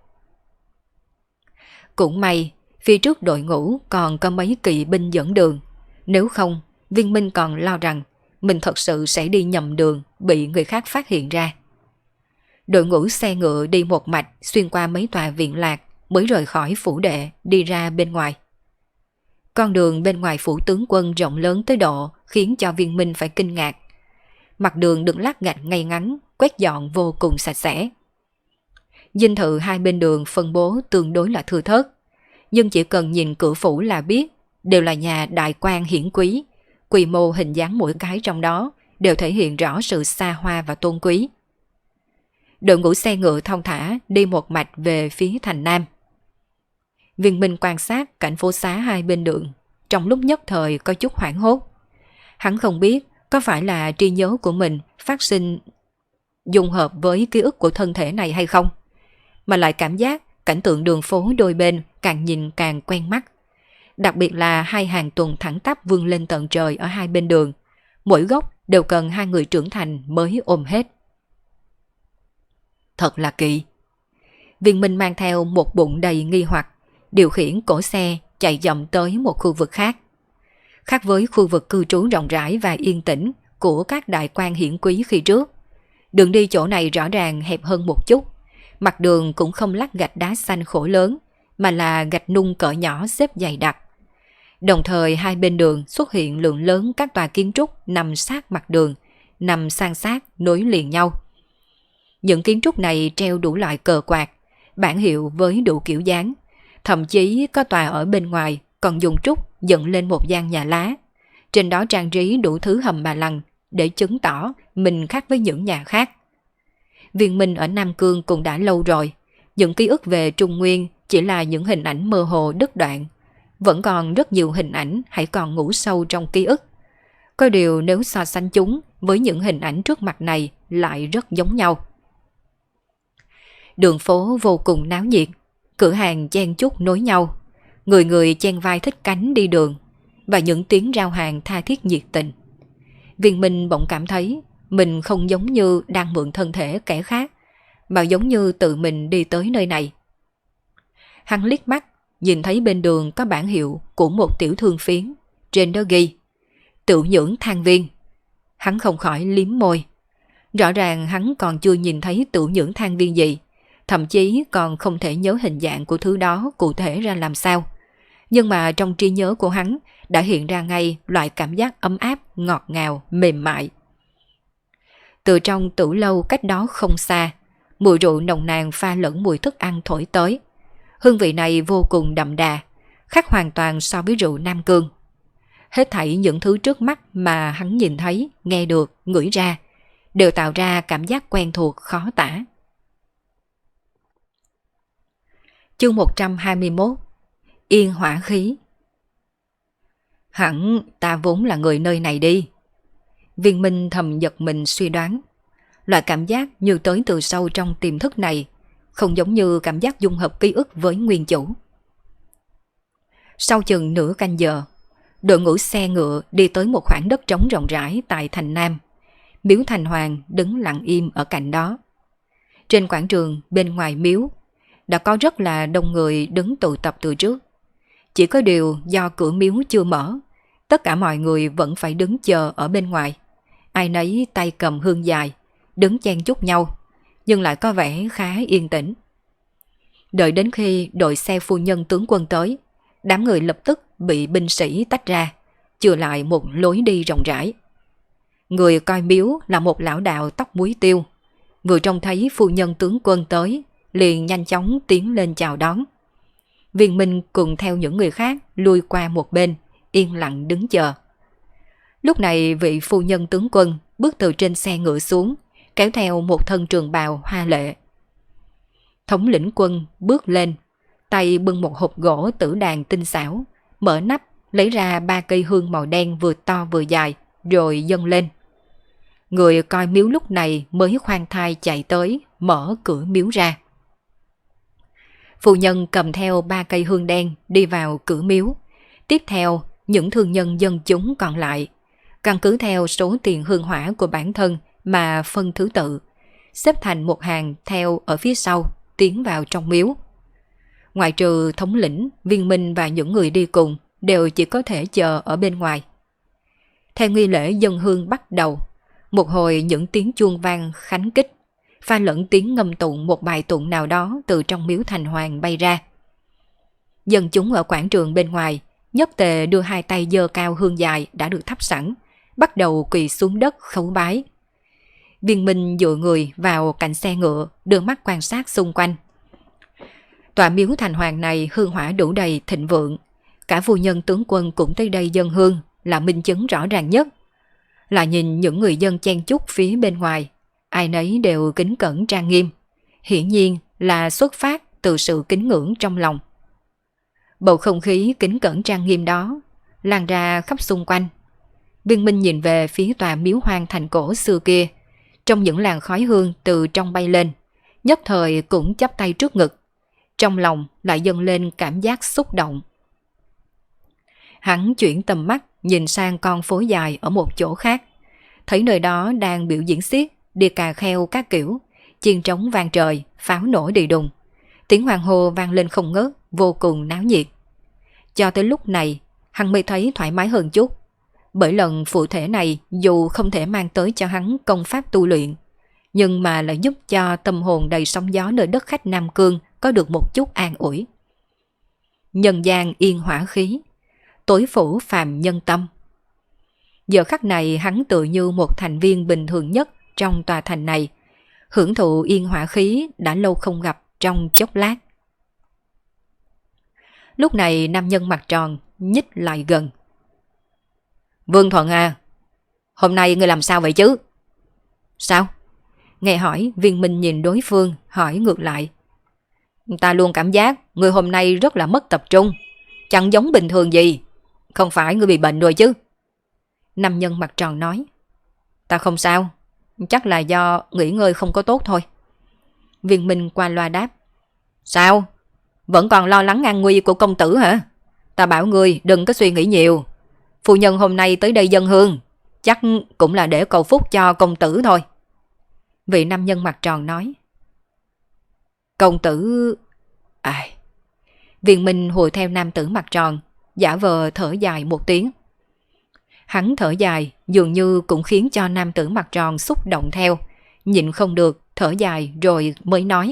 Cũng may, phía trước đội ngũ còn có mấy kỵ binh dẫn đường. Nếu không, Viên Minh còn lo rằng mình thật sự sẽ đi nhầm đường, bị người khác phát hiện ra. Đội ngũ xe ngựa đi một mạch xuyên qua mấy tòa viện lạc mới rời khỏi phủ đệ đi ra bên ngoài. Con đường bên ngoài phủ tướng quân rộng lớn tới độ khiến cho Viên Minh phải kinh ngạc. Mặt đường được lát gạch ngay ngắn, quét dọn vô cùng sạch sẽ. Dinh thự 2 bên đường phân bố tương đối là thưa thớt, nhưng chỉ cần nhìn cửa phủ là biết đều là nhà đại quan hiển quý, quy mô hình dáng mỗi cái trong đó đều thể hiện rõ sự xa hoa và tôn quý. Đội ngũ xe ngựa thong thả đi một mạch về phía thành Nam. Viên Minh quan sát cảnh phố xá 2 bên đường, trong lúc nhất thời có chút hoảng hốt. Hắn không biết có phải là trí nhớ của mình phát sinh dung hợp với ký ức của thân thể này hay không, mà lại cảm giác cảnh tượng đường phố đôi bên càng nhìn càng quen mắt. Đặc biệt là 2 hàng tuần thẳng tắp vươn lên tận trời ở 2 bên đường, mỗi góc đều cần 2 người trưởng thành mới ôm hết. Thật là kỳ. Viên Minh mang theo một bụng đầy nghi hoặc, điều khiển cỗ xe chạy dậm tới một khu vực khác. Khác với khu vực cư trú rộng rãi và yên tĩnh của các đại quan hiển quý khi trước, đường đi chỗ này rõ ràng hẹp hơn một chút. Mặt đường cũng không lát gạch đá xanh khổ lớn, mà là gạch nung cỡ nhỏ xếp dày đặc. Đồng thời 2 bên đường xuất hiện lượng lớn các tòa kiến trúc nằm sát mặt đường, nằm san sát nối liền nhau. Những kiến trúc này treo đủ loại cờ quạt, bảng hiệu với đủ kiểu dáng. Thậm chí có tòa ở bên ngoài còn dùng trúc dựng lên một gian nhà lá. Trên đó trang trí đủ thứ hầm bà lằng để chứng tỏ mình khác với những nhà khác. Viên Minh ở Nam Cương cũng đã lâu rồi. Những ký ức về Trung Nguyên chỉ là những hình ảnh mơ hồ đứt đoạn. Vẫn còn rất nhiều hình ảnh hãy còn ngủ sâu trong ký ức. Có điều nếu so sánh chúng với những hình ảnh trước mặt này lại rất giống nhau. Đường phố vô cùng náo nhiệt, cửa hàng chen chúc nối nhau, người người chen vai thích cánh đi đường, và những tiếng rao hàng tha thiết nhiệt tình. Viên Minh bỗng cảm thấy mình không giống như đang mượn thân thể kẻ khác, mà giống như tự mình đi tới nơi này. Hắn liếc mắt, nhìn thấy bên đường có bảng hiệu của một tiểu thương phiến, trên đó ghi Tửu Nhưỡng Thang Viên. Hắn không khỏi liếm môi. Rõ ràng hắn còn chưa nhìn thấy Tửu Nhưỡng Thang Viên gì, thậm chí còn không thể nhớ hình dạng của thứ đó cụ thể ra làm sao. Nhưng mà trong trí nhớ của hắn đã hiện ra ngay loại cảm giác ấm áp, ngọt ngào, mềm mại. Từ trong tửu lâu cách đó không xa, mùi rượu nồng nàn pha lẫn mùi thức ăn thổi tới. Hương vị này vô cùng đậm đà, khác hoàn toàn so với rượu Nam Cương. Hết thảy những thứ trước mắt mà hắn nhìn thấy, nghe được, ngửi ra, đều tạo ra cảm giác quen thuộc khó tả. Chương 121. Yên hỏa khí. Hẳn ta vốn là người nơi này đi. Viên Minh thầm giật mình suy đoán. Loại cảm giác như tới từ sâu trong tiềm thức này, không giống như cảm giác dung hợp ký ức với nguyên chủ. Sau chừng nửa canh giờ, đội ngũ xe ngựa đi tới một khoảng đất trống rộng rãi tại thành Nam. Miếu Thành Hoàng đứng lặng im ở cạnh đó. Trên quảng trường bên ngoài miếu đã có rất là đông người đứng tụ tập từ trước. Chỉ có điều do cửa miếu chưa mở, tất cả mọi người vẫn phải đứng chờ ở bên ngoài. Ai nấy tay cầm hương dài, đứng chen chúc nhau, nhưng lại có vẻ khá yên tĩnh. Đợi đến khi đội xe phu nhân tướng quân tới, đám người lập tức bị binh sĩ tách ra, chừa lại một lối đi rộng rãi. Người coi miếu là một lão đạo tóc muối tiêu, vừa trông thấy phu nhân tướng quân tới, liền nhanh chóng tiến lên chào đón. Viên Minh cùng theo những người khác lui qua một bên, yên lặng đứng chờ. Lúc này vị phu nhân tướng quân bước từ trên xe ngựa xuống, kéo theo một thân trường bào hoa lệ. Thống lĩnh quân bước lên, tay bưng một hộp gỗ tử đàn tinh xảo, mở nắp lấy ra 3 cây hương màu đen vừa to vừa dài, rồi dâng lên. Người coi miếu lúc này mới khoan thai chạy tới, mở cửa miếu ra. Phu nhân cầm theo 3 cây hương đen đi vào cửa miếu. Tiếp theo, những thương nhân dân chúng còn lại, căn cứ theo số tiền hương hỏa của bản thân mà phân thứ tự, xếp thành một hàng theo ở phía sau, tiến vào trong miếu. Ngoại trừ thống lĩnh, Viên Minh và những người đi cùng đều chỉ có thể chờ ở bên ngoài. Theo nghi lễ dân hương bắt đầu, một hồi những tiếng chuông vang khánh kích, pha lẫn tiếng ngâm tụng một bài tụng nào đó từ trong miếu Thành Hoàng bay ra. Dân chúng ở quảng trường bên ngoài nhất tề đưa 2 tay giơ cao hương dài đã được thắp sẵn, bắt đầu quỳ xuống đất khấu bái. Viên Minh dựa người vào cạnh xe ngựa, đưa mắt quan sát xung quanh. Tòa miếu Thành Hoàng này hương hỏa đủ đầy thịnh vượng, cả phu nhân tướng quân cũng tới đây dâng hương là minh chứng rõ ràng nhất. Là nhìn những người dân chen chúc phía bên ngoài, ai nấy đều kính cẩn trang nghiêm, hiển nhiên là xuất phát từ sự kính ngưỡng trong lòng. Bầu không khí kính cẩn trang nghiêm đó lan ra khắp xung quanh. Viên Minh nhìn về phía tòa miếu hoang thành cổ xưa kia, trong những làn khói hương từ trong bay lên, nhất thời cũng chắp tay trước ngực, trong lòng lại dâng lên cảm giác xúc động. Hắn chuyển tầm mắt nhìn sang con phố dài ở một chỗ khác, thấy nơi đó đang biểu diễn xiếc, đi cà kheo các kiểu, chiên trống vang trời, pháo nổ đi đùng, tiếng hoan hô vang lên không ngớt, vô cùng náo nhiệt. Cho tới lúc này, hắn mới thấy thoải mái hơn chút, bởi lần phụ thể này dù không thể mang tới cho hắn công pháp tu luyện, nhưng mà lại giúp cho tâm hồn đầy sóng gió nơi đất khách Nam Cương có được một chút an ủi. Nhân gian yên hỏa khí, tối phủ phàm nhân tâm. Giờ khắc này hắn tự như một thành viên bình thường nhất trong tòa thành này, hưởng thụ yên hỏa khí đã lâu không gặp trong chốc lát. Lúc này nam nhân mặt tròn nhích lại gần. Vương Thuận à, hôm nay ngươi làm sao vậy chứ? Sao? Nghe hỏi, Viên Minh nhìn đối phương, hỏi ngược lại. Ta luôn cảm giác ngươi hôm nay rất là mất tập trung, chẳng giống bình thường gì. Không phải ngươi bị bệnh rồi chứ? Nam nhân mặt tròn nói. Ta không sao, chắc là do nghỉ ngơi không có tốt thôi. Viên Minh qua loa đáp. Sao? Vẫn còn lo lắng an nguy của công tử hả? Ta bảo ngươi đừng có suy nghĩ nhiều. Phu nhân hôm nay tới đây dâng hương, chắc cũng là để cầu phúc cho công tử thôi. Vị nam nhân mặt tròn nói. Công tử... Viên Minh hùa theo nam tử mặt tròn, giả vờ thở dài một tiếng. Hắn thở dài dường như cũng khiến cho nam tử mặt tròn xúc động theo, nhịn không được, thở dài rồi mới nói.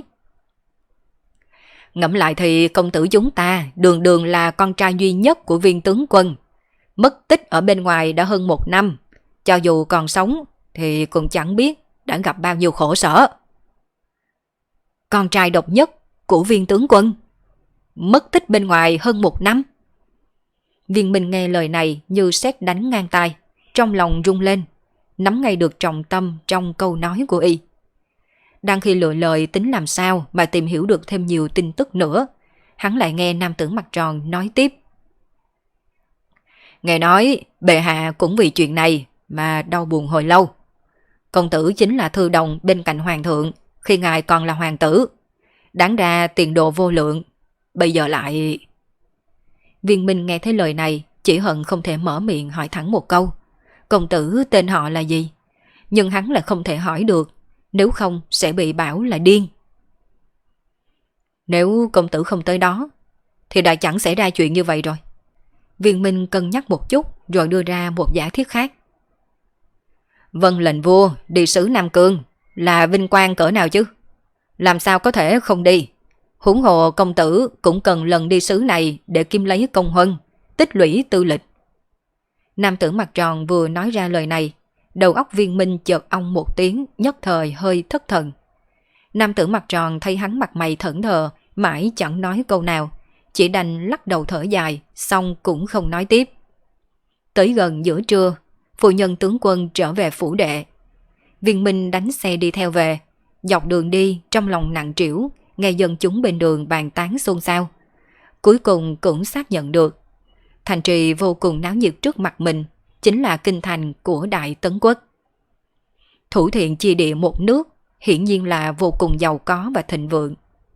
Ngẫm lại thì công tử chúng ta đường đường là con trai duy nhất của Viên tướng quân. Mất tích ở bên ngoài đã hơn 1 năm, cho dù còn sống thì cũng chẳng biết đã gặp bao nhiêu khổ sở. Con trai độc nhất của Viên tướng quân mất tích bên ngoài hơn 1 năm. Viên Minh nghe lời này như sét đánh ngang tai, trong lòng rung lên, nắm ngay được trọng tâm trong câu nói của y. Đang khi lựa lời tính làm sao mà tìm hiểu được thêm nhiều tin tức nữa, hắn lại nghe nam tử mặt tròn nói tiếp. Nghe nói bệ hạ cũng vì chuyện này mà đau buồn hồi lâu. Công tử chính là thư đồng bên cạnh hoàng thượng khi ngài còn là hoàng tử. Đáng ra tiền đồ vô lượng, bây giờ lại... Viên Minh nghe thấy lời này chỉ hận không thể mở miệng hỏi thẳng một câu. Công tử tên họ là gì? Nhưng hắn lại không thể hỏi được, nếu không sẽ bị bảo là điên. Nếu công tử không tới đó thì đã chẳng xảy ra chuyện như vậy rồi. Viên Minh cân nhắc một chút rồi đưa ra một giả thiết khác. Vâng lệnh vua đi sứ Nam Cương là vinh quang cỡ nào chứ? Làm sao có thể không đi? Huống hồ công tử cũng cần lần đi sứ này để kiếm lấy công huân, tích lũy tư lịch. Nam tử mặt tròn vừa nói ra lời này, đầu óc Viên Minh chợt ong một tiếng, nhất thời hơi thất thần. Nam tử mặt tròn thấy hắn mặt mày thẫn thờ, mãi chẳng nói câu nào, chỉ đành lắc đầu thở dài, xong cũng không nói tiếp. Tới gần giữa trưa, phu nhân tướng quân trở về phủ đệ. Viên Minh đánh xe đi theo về, dọc đường đi trong lòng nặng trĩu, nghe dân chúng bên đường bàn tán xôn xao. Cuối cùng cũng xác nhận được, thành trì vô cùng náo nhiệt trước mặt mình chính là kinh thành của Đại Tấn Quốc. Thủ thiện chi địa một nước, hiển nhiên là vô cùng giàu có và thịnh vượng.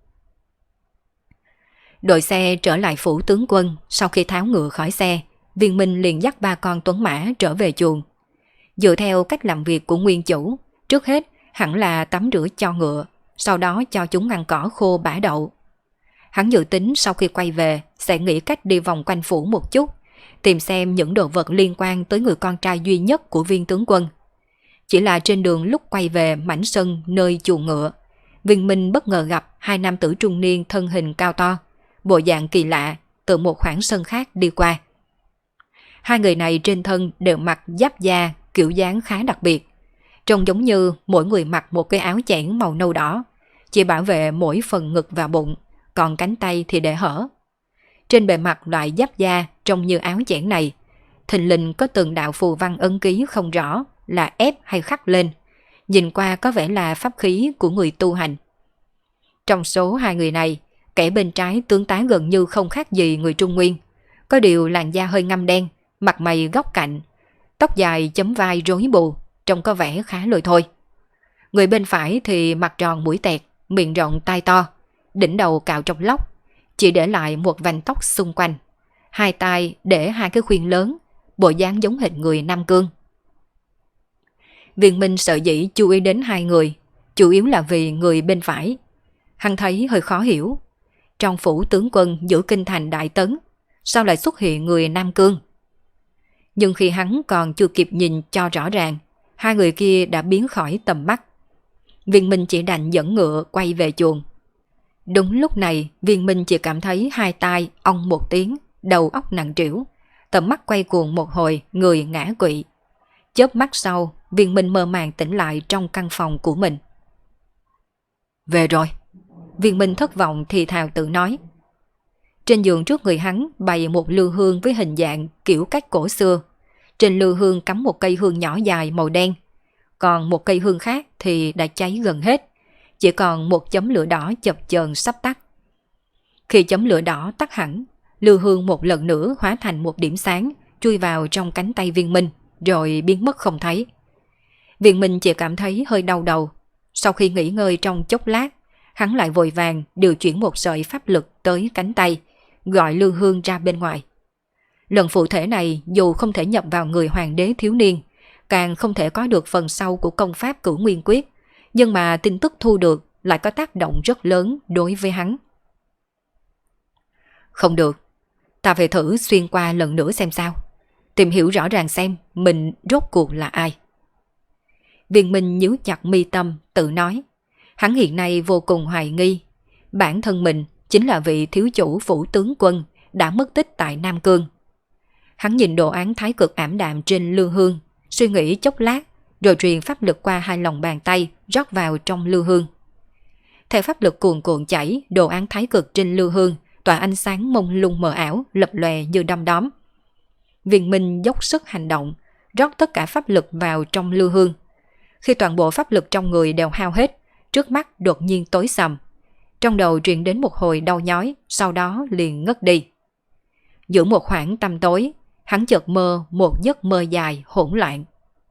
Đội xe trở lại phủ tướng quân, sau khi tháo ngựa khỏi xe, Viên Minh liền dắt 3 con tuấn mã trở về chuồng. Dựa theo cách làm việc của nguyên chủ, trước hết hẳn là tắm rửa cho ngựa, sau đó cho chúng ăn cỏ khô bã đậu. Hắn dự tính sau khi quay về sẽ nghĩ cách đi vòng quanh phủ một chút, tìm xem những đồ vật liên quan tới người con trai duy nhất của Viên tướng quân. Chỉ là trên đường lúc quay về mảnh sân nơi chuồng ngựa, Viên Minh bất ngờ gặp 2 nam tử trung niên thân hình cao to, bộ dạng kỳ lạ, từ một khoảng sân khác đi qua. 2 người này trên thân đều mặc giáp da kiểu dáng khá đặc biệt, trông giống như mỗi người mặc một cái áo chẽn màu nâu đỏ, chỉ bảo vệ mỗi phần ngực và bụng, còn cánh tay thì để hở. Trên bề mặt loại giáp da trông như áo chẽn này, thình lình có từng đạo phù văn ấn ký không rõ là ép hay khắc lên, nhìn qua có vẻ là pháp khí của người tu hành. Trong số 2 người này, kẻ bên trái tướng tá gần như không khác gì người Trung Nguyên, có điều làn da hơi ngăm đen, mặt mày góc cạnh, tóc dài chấm vai rối bù, trông có vẻ khá lôi thôi. Người bên phải thì mặt tròn mũi tẹt, miệng rộng tai to, đỉnh đầu cạo trong lóc, chỉ để lại một vành tóc xung quanh, 2 tai để 2 cái khuyên lớn, bộ dáng giống hệt người Nam Cương. Viên Minh sợ dĩ chú ý đến 2 người, chủ yếu là vì người bên phải. Hắn thấy hơi khó hiểu, trong phủ tướng quân giữ kinh thành Đại Tấn, sao lại xuất hiện người Nam Cương? Nhưng khi hắn còn chưa kịp nhìn cho rõ ràng, 2 người kia đã biến khỏi tầm mắt. Viên Minh chỉ đành dẫn ngựa quay về chuồng. Đúng lúc này, Viên Minh chỉ cảm thấy 2 tai ong một tiếng, đầu óc nặng trĩu, tầm mắt quay cuồng một hồi, người ngã quỵ. Chớp mắt sau, Viên Minh mơ màng tỉnh lại trong căn phòng của mình. Về rồi. Viên Minh thất vọng thì thào tự nói. Trên giường trước người hắn bày một lư hương với hình dạng kiểu cách cổ xưa. Trên lư hương cắm một cây hương nhỏ dài màu đen, còn một cây hương khác thì đã cháy gần hết, chỉ còn một chấm lửa đỏ chập chờn sắp tắt. Khi chấm lửa đỏ tắt hẳn, lư hương một lần nữa hóa thành một điểm sáng chui vào trong cánh tay Viên Minh, rồi biến mất không thấy. Viên Minh chỉ cảm thấy hơi đau đầu. Sau khi nghỉ ngơi trong chốc lát, hắn lại vội vàng điều chuyển một sợi pháp lực tới cánh tay, gọi lư hương ra bên ngoài. Lần phụ thể này dù không thể nhập vào người hoàng đế thiếu niên, càng không thể có được phần sau của công pháp Cửu Nguyên Quyết, nhưng mà tin tức thu được lại có tác động rất lớn đối với hắn. Không được, ta phải thử xuyên qua lần nữa xem sao. Tìm hiểu rõ ràng xem mình rốt cuộc là ai. Viên Minh nhíu chặt mi tâm, tự nói. Hắn hiện nay vô cùng hoài nghi. Bản thân mình chính là vị thiếu chủ phủ tướng quân đã mất tích tại Nam Cương. Hắn nhìn đồ án thái cực ảm đạm trên lư hương, suy nghĩ chốc lát, rồi truyền pháp lực qua hai lòng bàn tay rót vào trong lư hương. Theo pháp lực cuồn cuộn chảy, đồ án thái cực trên lư hương tỏa ánh sáng mông lung mờ ảo, lập lòe như đom đóm. Viên Minh dốc sức hành động, rót tất cả pháp lực vào trong lư hương. Khi toàn bộ pháp lực trong người đều hao hết, trước mắt đột nhiên tối sầm. Trong đầu truyền đến một hồi đau nhói, sau đó liền ngất đi. Giữa một khoảng tăm tối, hắn chợt mơ một giấc mơ dài hỗn loạn.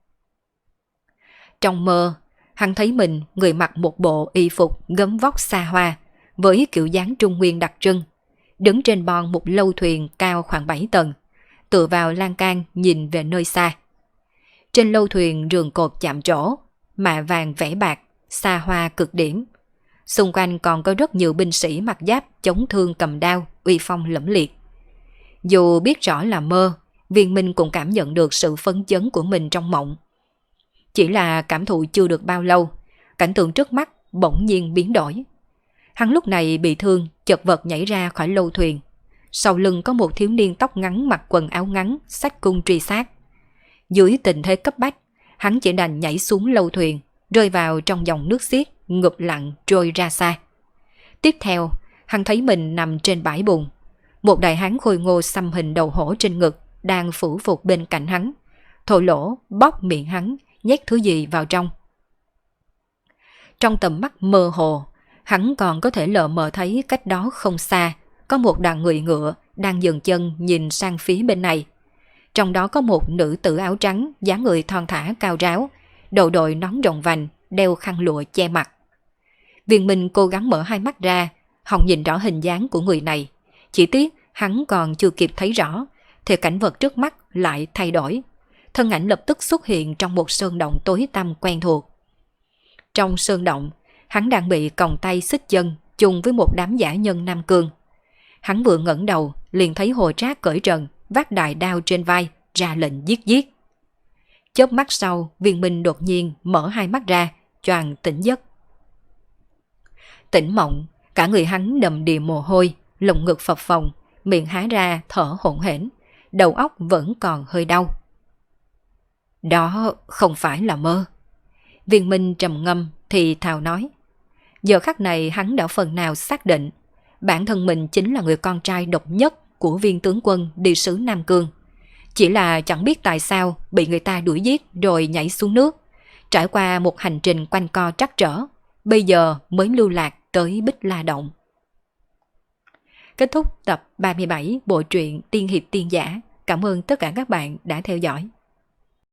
Trong mơ, hắn thấy mình người mặc một bộ y phục gấm vóc xa hoa, với kiểu dáng Trung Nguyên đặc trưng, đứng trên bon một lâu thuyền cao khoảng 7 tầng, tựa vào lan can nhìn về nơi xa. Trên lâu thuyền rường cột chạm trổ, mạ vàng vẽ bạc, xa hoa cực điểm. Xung quanh còn có rất nhiều binh sĩ mặc giáp chống thương cầm đao, uy phong lẫm liệt. Dù biết rõ là mơ, Viên Minh cũng cảm nhận được sự phấn chấn của mình trong mộng. Chỉ là cảm thụ chưa được bao lâu, cảnh tượng trước mắt bỗng nhiên biến đổi. Hắn lúc này bị thương, chật vật nhảy ra khỏi lâu thuyền. Sau lưng có một thiếu niên tóc ngắn mặc quần áo ngắn, xách cung truy sát. Dưới tình thế cấp bách, hắn chỉ đành nhảy xuống lâu thuyền, rơi vào trong dòng nước xiết, ngụp lặng trôi ra xa. Tiếp theo, hắn thấy mình nằm trên bãi bùn. Một đại hán khôi ngô xăm hình đầu hổ trên ngực đang phủ phục bên cạnh hắn, thô lỗ bóp miệng hắn, nhét thứ gì vào trong. Trong tầm mắt mơ hồ, hắn còn có thể lờ mờ thấy cách đó không xa có một đoàn người ngựa đang dừng chân nhìn sang phía bên này. Trong đó có một nữ tử áo trắng, dáng người thon thả cao ráo, đầu đội nón rộng vành, đeo khăn lụa che mặt. Viên Minh cố gắng mở hai mắt ra, hòng nhìn rõ hình dáng của người này. Chỉ tiếc hắn còn chưa kịp thấy rõ, thì cảnh vật trước mắt lại thay đổi. Thân ảnh lập tức xuất hiện trong một sơn động tối tăm quen thuộc. Trong sơn động, hắn đang bị còng tay xích chân chung với một đám dã nhân Nam Cương. Hắn vừa ngẩng đầu liền thấy Hồ Trác cởi trần, vác đại đao trên vai, ra lệnh giết giết. Chớp mắt sau, Viên Minh đột nhiên mở hai mắt ra, choàng tỉnh giấc. Tỉnh mộng, cả người hắn đầm đìa mồ hôi, lồng ngực phập phồng, miệng há ra thở hổn hển, đầu óc vẫn còn hơi đau. Đó không phải là mơ. Viên Minh trầm ngâm thì thào nói. Giờ khắc này hắn đã phần nào xác định bản thân mình chính là người con trai độc nhất của viên tướng quân đi sứ Nam Cương. Chỉ là chẳng biết tại sao bị người ta đuổi giết rồi nhảy xuống nước, trải qua một hành trình quanh co trắc trở, bây giờ mới lưu lạc tới Bích La Động. Kết thúc tập 37 bộ truyện Tiên Hiệp Tiên Giả. Cảm ơn tất cả các bạn đã theo dõi.